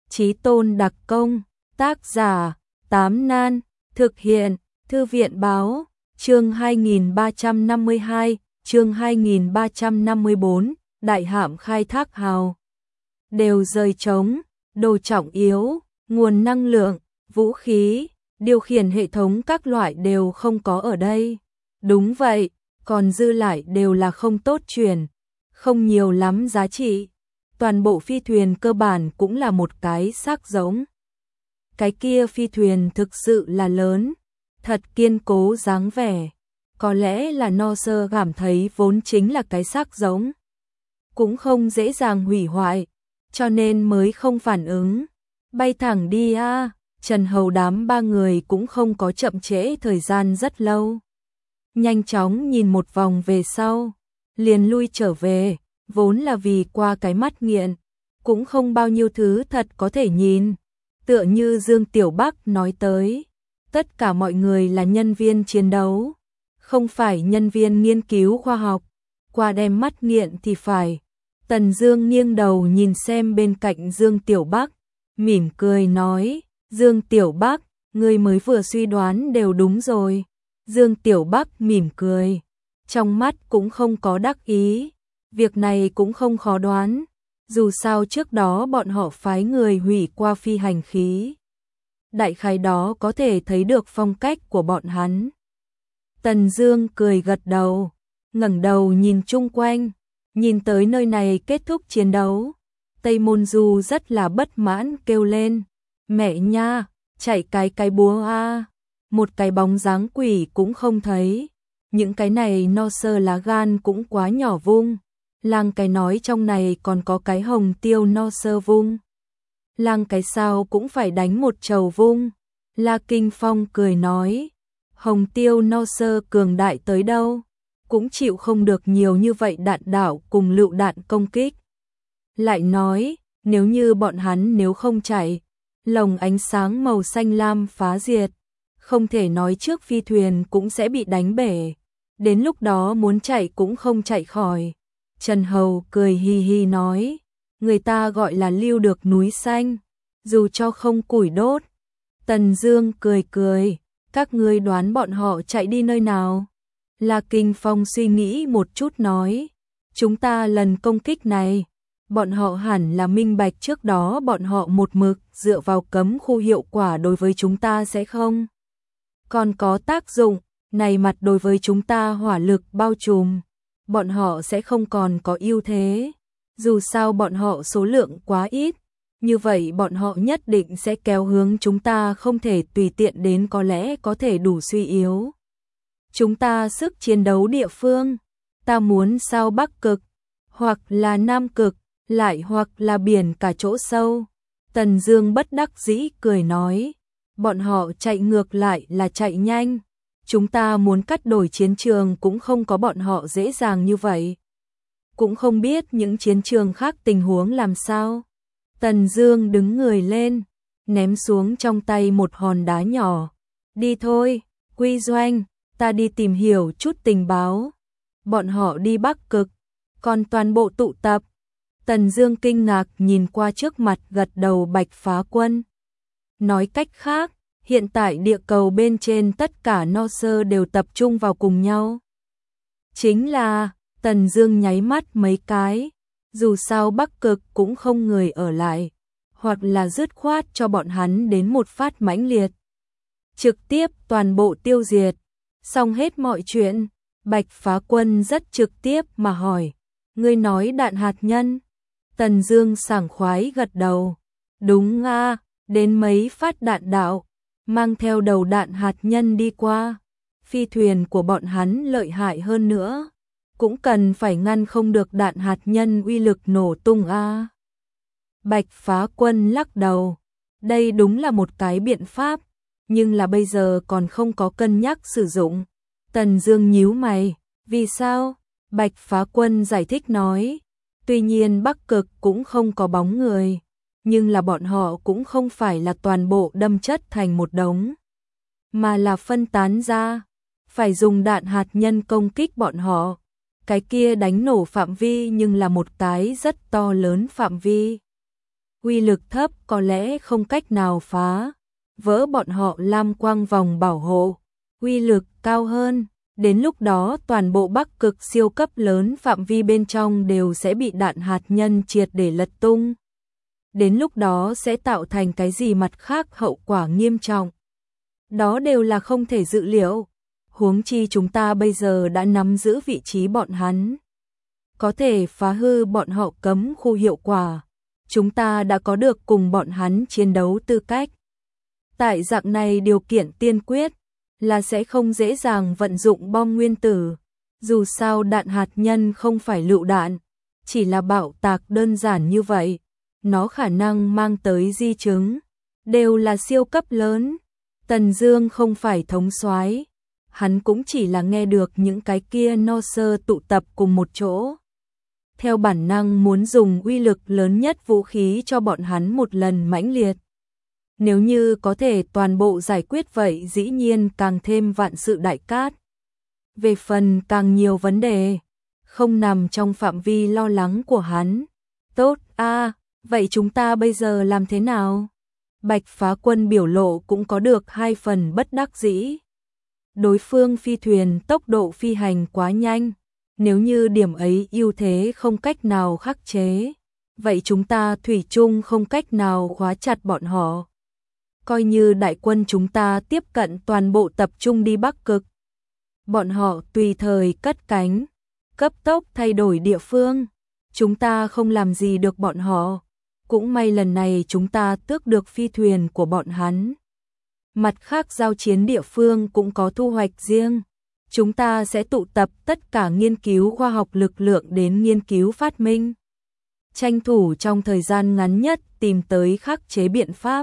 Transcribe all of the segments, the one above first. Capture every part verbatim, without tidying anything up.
Chí tôn đặc công, tác giả, Tám Nan, thực hiện, Thư viện báo, chương hai nghìn ba trăm năm mươi hai, chương hai nghìn ba trăm năm mươi bốn, đại hạm khai thác hào. Đều rời trống, đồ trọng yếu, nguồn năng lượng, vũ khí, điều khiển hệ thống các loại đều không có ở đây. Đúng vậy, còn dư lại đều là không tốt chuyển, không nhiều lắm giá trị. Toàn bộ phi thuyền cơ bản cũng là một cái xác giống. Cái kia phi thuyền thực sự là lớn, thật kiên cố dáng vẻ. Có lẽ là Norse cảm thấy vốn chính là cái xác giống, cũng không dễ dàng hủy hoại, cho nên mới không phản ứng. Bay thẳng đi a. À. Trần Hầu đám ba người cũng không có chậm trễ thời gian rất lâu. Nhanh chóng nhìn một vòng về sau, liền lui trở về, vốn là vì qua cái mắt nghiện, cũng không bao nhiêu thứ thật có thể nhìn. Tựa như Dương Tiểu Bắc nói tới, tất cả mọi người là nhân viên chiến đấu, không phải nhân viên nghiên cứu khoa học, qua đem mắt nghiện thì phải. Tần Dương nghiêng đầu nhìn xem bên cạnh Dương Tiểu Bắc, mỉm cười nói, Dương Tiểu Bắc, ngươi mới vừa suy đoán đều đúng rồi. Dương Tiểu Bắc mỉm cười, trong mắt cũng không có đắc ý, việc này cũng không khó đoán, dù sao trước đó bọn họ phái người hủy qua phi hành khí. Đại khái đó có thể thấy được phong cách của bọn hắn. Tần Dương cười gật đầu, ngẩng đầu nhìn chung quanh, nhìn tới nơi này kết thúc chiến đấu. Tây Môn Du rất là bất mãn kêu lên, mẹ nha, chạy cái cái búa a, một cái bóng dáng quỷ cũng không thấy. Những cái này Norse lá gan cũng quá nhỏ vung. Lang cái nói trong này còn có cái hồng tiêu Norse vung. Lang cái sao cũng phải đánh một trầu vung. La Kinh Phong cười nói, hồng tiêu Norse cường đại tới đâu, cũng chịu không được nhiều như vậy đạn đạo cùng lựu đạn công kích. Lại nói, nếu như bọn hắn nếu không chạy, lồng ánh sáng màu xanh lam phá diệt, không thể nói trước phi thuyền cũng sẽ bị đánh bể, đến lúc đó muốn chạy cũng không chạy khỏi. Trần Hầu cười hi hi nói, người ta gọi là lưu được núi xanh, dù cho không củi đốt. Tần Dương cười cười, các ngươi đoán bọn họ chạy đi nơi nào? La Kinh Phong suy nghĩ một chút nói, chúng ta lần công kích này, bọn họ hẳn là minh bạch trước đó bọn họ một mực dựa vào cấm khu hiệu quả đối với chúng ta sẽ không còn có tác dụng, này mặt đối với chúng ta hỏa lực bao trùm, bọn họ sẽ không còn có ưu thế. Dù sao bọn họ số lượng quá ít, như vậy bọn họ nhất định sẽ kéo hướng chúng ta không thể tùy tiện đến, có lẽ có thể đủ suy yếu chúng ta sức chiến đấu địa phương. Ta muốn sao Bắc Cực, hoặc là Nam Cực, lại hoặc là biển cả chỗ sâu. Tần Dương bất đắc dĩ cười nói, bọn họ chạy ngược lại là chạy nhanh, chúng ta muốn cắt đổi chiến trường cũng không có bọn họ dễ dàng như vậy. Cũng không biết những chiến trường khác tình huống làm sao. Tần Dương đứng người lên, ném xuống trong tay một hòn đá nhỏ. Đi thôi, Quy Doanh, ta đi tìm hiểu chút tình báo. Bọn họ đi Bắc Cực, còn toàn bộ tụ tập. Tần Dương kinh ngạc nhìn qua trước mặt, gật đầu. Bạch Phá Quân. Nói cách khác, hiện tại địa cầu bên trên tất cả Norse đều tập trung vào cùng nhau. Chính là, Tần Dương nháy mắt mấy cái, dù sao Bắc Cực cũng không người ở lại, hoặc là dứt khoát cho bọn hắn đến một phát mãnh liệt, trực tiếp toàn bộ tiêu diệt, xong hết mọi chuyện. Bạch Phá Quân rất trực tiếp mà hỏi, ngươi nói đạn hạt nhân? Tần Dương sảng khoái gật đầu, đúng a, đến mấy phát đạn đạo, mang theo đầu đạn hạt nhân đi qua. Phi thuyền của bọn hắn lợi hại hơn nữa, cũng cần phải ngăn không được đạn hạt nhân uy lực nổ tung a. Bạch Phá Quân lắc đầu, đây đúng là một cái biện pháp, nhưng là bây giờ còn không có cân nhắc sử dụng. Tần Dương nhíu mày, vì sao? Bạch Phá Quân giải thích nói, tuy nhiên Bắc Cực cũng không có bóng người, nhưng là bọn họ cũng không phải là toàn bộ đâm chất thành một đống, mà là phân tán ra, phải dùng đạn hạt nhân công kích bọn họ. Cái kia đánh nổ phạm vi nhưng là một cái rất to lớn phạm vi. uy lực thấp có lẽ không cách nào phá vỡ bọn họ lam quang vòng bảo hộ, uy lực cao hơn. Đến lúc đó toàn bộ Bắc Cực siêu cấp lớn phạm vi bên trong đều sẽ bị đạn hạt nhân triệt để lật tung. Đến lúc đó sẽ tạo thành cái gì mặt khác hậu quả nghiêm trọng. Đó đều là không thể dự liệu. Huống chi chúng ta bây giờ đã nắm giữ vị trí bọn hắn. Có thể phá hư bọn họ cấm khu hiệu quả. Chúng ta đã có được cùng bọn hắn chiến đấu tư cách. Tại dạng này điều kiện tiên quyết là sẽ không dễ dàng vận dụng bom nguyên tử. Dù sao đạn hạt nhân không phải lựu đạn, chỉ là bạo tạc đơn giản như vậy. Nó khả năng mang tới di chứng, đều là siêu cấp lớn. Tần Dương không phải thống soái, hắn cũng chỉ là nghe được những cái kia no sơ tụ tập cùng một chỗ. Theo bản năng muốn dùng uy lực lớn nhất vũ khí cho bọn hắn một lần mãnh liệt. Nếu như có thể toàn bộ giải quyết vậy dĩ nhiên càng thêm vạn sự đại cát. Về phần càng nhiều vấn đề, không nằm trong phạm vi lo lắng của hắn. Tốt a, à, vậy chúng ta bây giờ làm thế nào? Bạch Phá Quân biểu lộ cũng có được hai phần bất đắc dĩ. Đối phương phi thuyền tốc độ phi hành quá nhanh, nếu như điểm ấy ưu thế không cách nào khắc chế, vậy chúng ta thủy chung không cách nào khóa chặt bọn họ. Coi như đại quân chúng ta tiếp cận toàn bộ tập trung đi Bắc Cực. Bọn họ tùy thời cất cánh, cấp tốc thay đổi địa phương. Chúng ta không làm gì được bọn họ. Cũng may lần này chúng ta tước được phi thuyền của bọn hắn. Mặt khác giao chiến địa phương cũng có thu hoạch riêng. Chúng ta sẽ tụ tập tất cả nghiên cứu khoa học lực lượng đến nghiên cứu phát minh. Tranh thủ trong thời gian ngắn nhất tìm tới khắc chế biện pháp.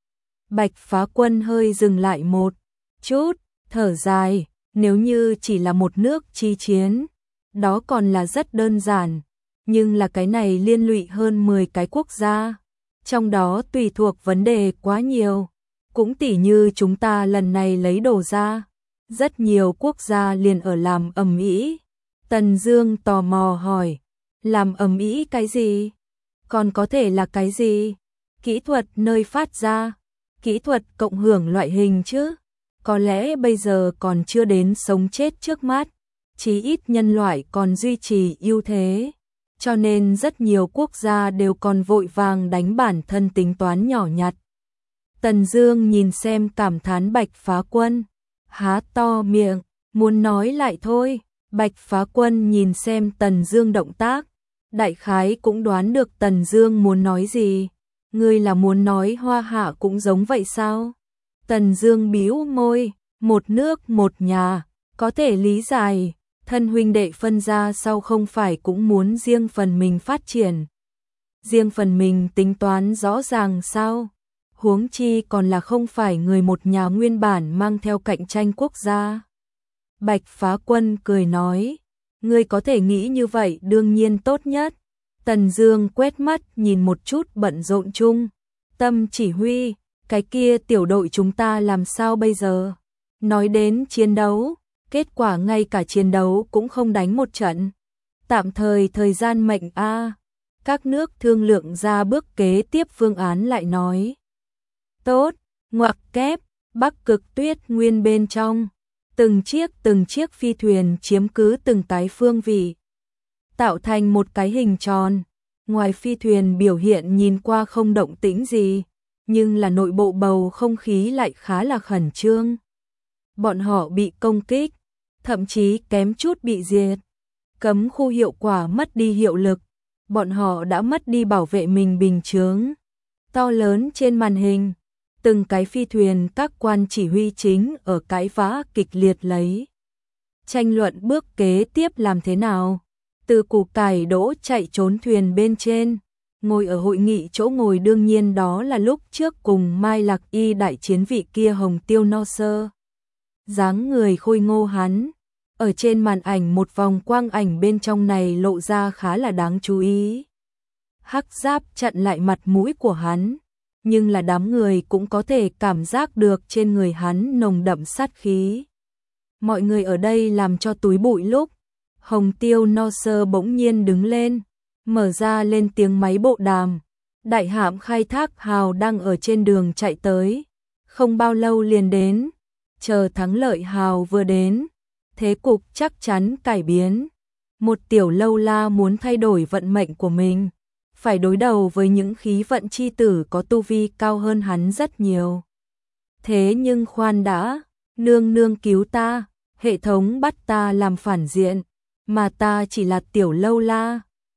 Bạch Phá Quân hơi dừng lại một chút, thở dài, nếu như chỉ là một nước chi chiến, đó còn là rất đơn giản, nhưng là cái này liên lụy hơn mười cái quốc gia, trong đó tùy thuộc vấn đề quá nhiều, cũng tỉ như chúng ta lần này lấy đồ ra, rất nhiều quốc gia liền ở làm ầm ĩ. Tần Dương tò mò hỏi, làm ầm ĩ cái gì? Còn có thể là cái gì? Kỹ thuật nơi phát ra, kỹ thuật cộng hưởng loại hình chứ? Có lẽ bây giờ còn chưa đến sống chết trước mắt, chí ít nhân loại còn duy trì ưu thế, cho nên rất nhiều quốc gia đều còn vội vàng đánh bản thân tính toán nhỏ nhặt. Tần Dương nhìn xem cảm thán Bạch Phá Quân, há to miệng, muốn nói lại thôi. Bạch Phá Quân nhìn xem Tần Dương động tác, đại khái cũng đoán được Tần Dương muốn nói gì. Ngươi là muốn nói Hoa Hạ cũng giống vậy sao? Tần Dương bĩu môi, một nước một nhà, có thể lý giải, thân huynh đệ phân ra sau không phải cũng muốn riêng phần mình phát triển. Riêng phần mình tính toán rõ ràng sao? Huống chi còn là không phải người một nhà nguyên bản mang theo cạnh tranh quốc gia. Bạch Phá Quân cười nói, ngươi có thể nghĩ như vậy đương nhiên tốt nhất. Tần Dương quét mắt nhìn một chút bận rộn chung, Tâm chỉ huy, cái kia tiểu đội chúng ta làm sao bây giờ? Nói đến chiến đấu, kết quả ngay cả chiến đấu cũng không đánh một trận. Tạm thời thời gian mệnh a. Các nước thương lượng ra bước kế tiếp phương án lại nói. Tốt, ngoặc kép, Bắc Cực Tuyết Nguyên bên trong, từng chiếc từng chiếc phi thuyền chiếm cứ từng cái phương vị, tạo thành một cái hình tròn. Ngoài phi thuyền biểu hiện nhìn qua không động tĩnh gì, nhưng là nội bộ bầu không khí lại khá là khẩn trương. Bọn họ bị công kích, thậm chí kém chút bị diệt. Cấm khu hiệu quả mất đi hiệu lực, bọn họ đã mất đi bảo vệ mình bình chướng. To lớn trên màn hình, từng cái phi thuyền các quan chỉ huy chính ở cãi vã kịch liệt lấy. Tranh luận bước kế tiếp làm thế nào? Từ củ cải đỗ chạy trốn thuyền bên trên, ngồi ở hội nghị chỗ ngồi đương nhiên đó là lúc trước cùng Mai Lạc Y đại chiến vị kia Hồng Tiêu No Sơ. Dáng người khôi ngô hắn, ở trên màn ảnh một vòng quang ảnh bên trong này lộ ra khá là đáng chú ý. Hắc giáp chặn lại mặt mũi của hắn, nhưng là đám người cũng có thể cảm giác được trên người hắn nồng đậm sát khí. Mọi người ở đây làm cho túi bụi lúc, Hồng Tiêu No Sơ bỗng nhiên đứng lên, mở ra lên tiếng máy bộ đàm, Đại hạm khai thác hào đang ở trên đường chạy tới, không bao lâu liền đến, chờ thắng lợi hào vừa đến, thế cục chắc chắn cải biến. Một tiểu lâu la muốn thay đổi vận mệnh của mình, phải đối đầu với những khí vận chi tử có tu vi cao hơn hắn rất nhiều. Thế nhưng khoan đã, nương nương cứu ta, hệ thống bắt ta làm phản diện, mà ta chỉ là tiểu lâu la,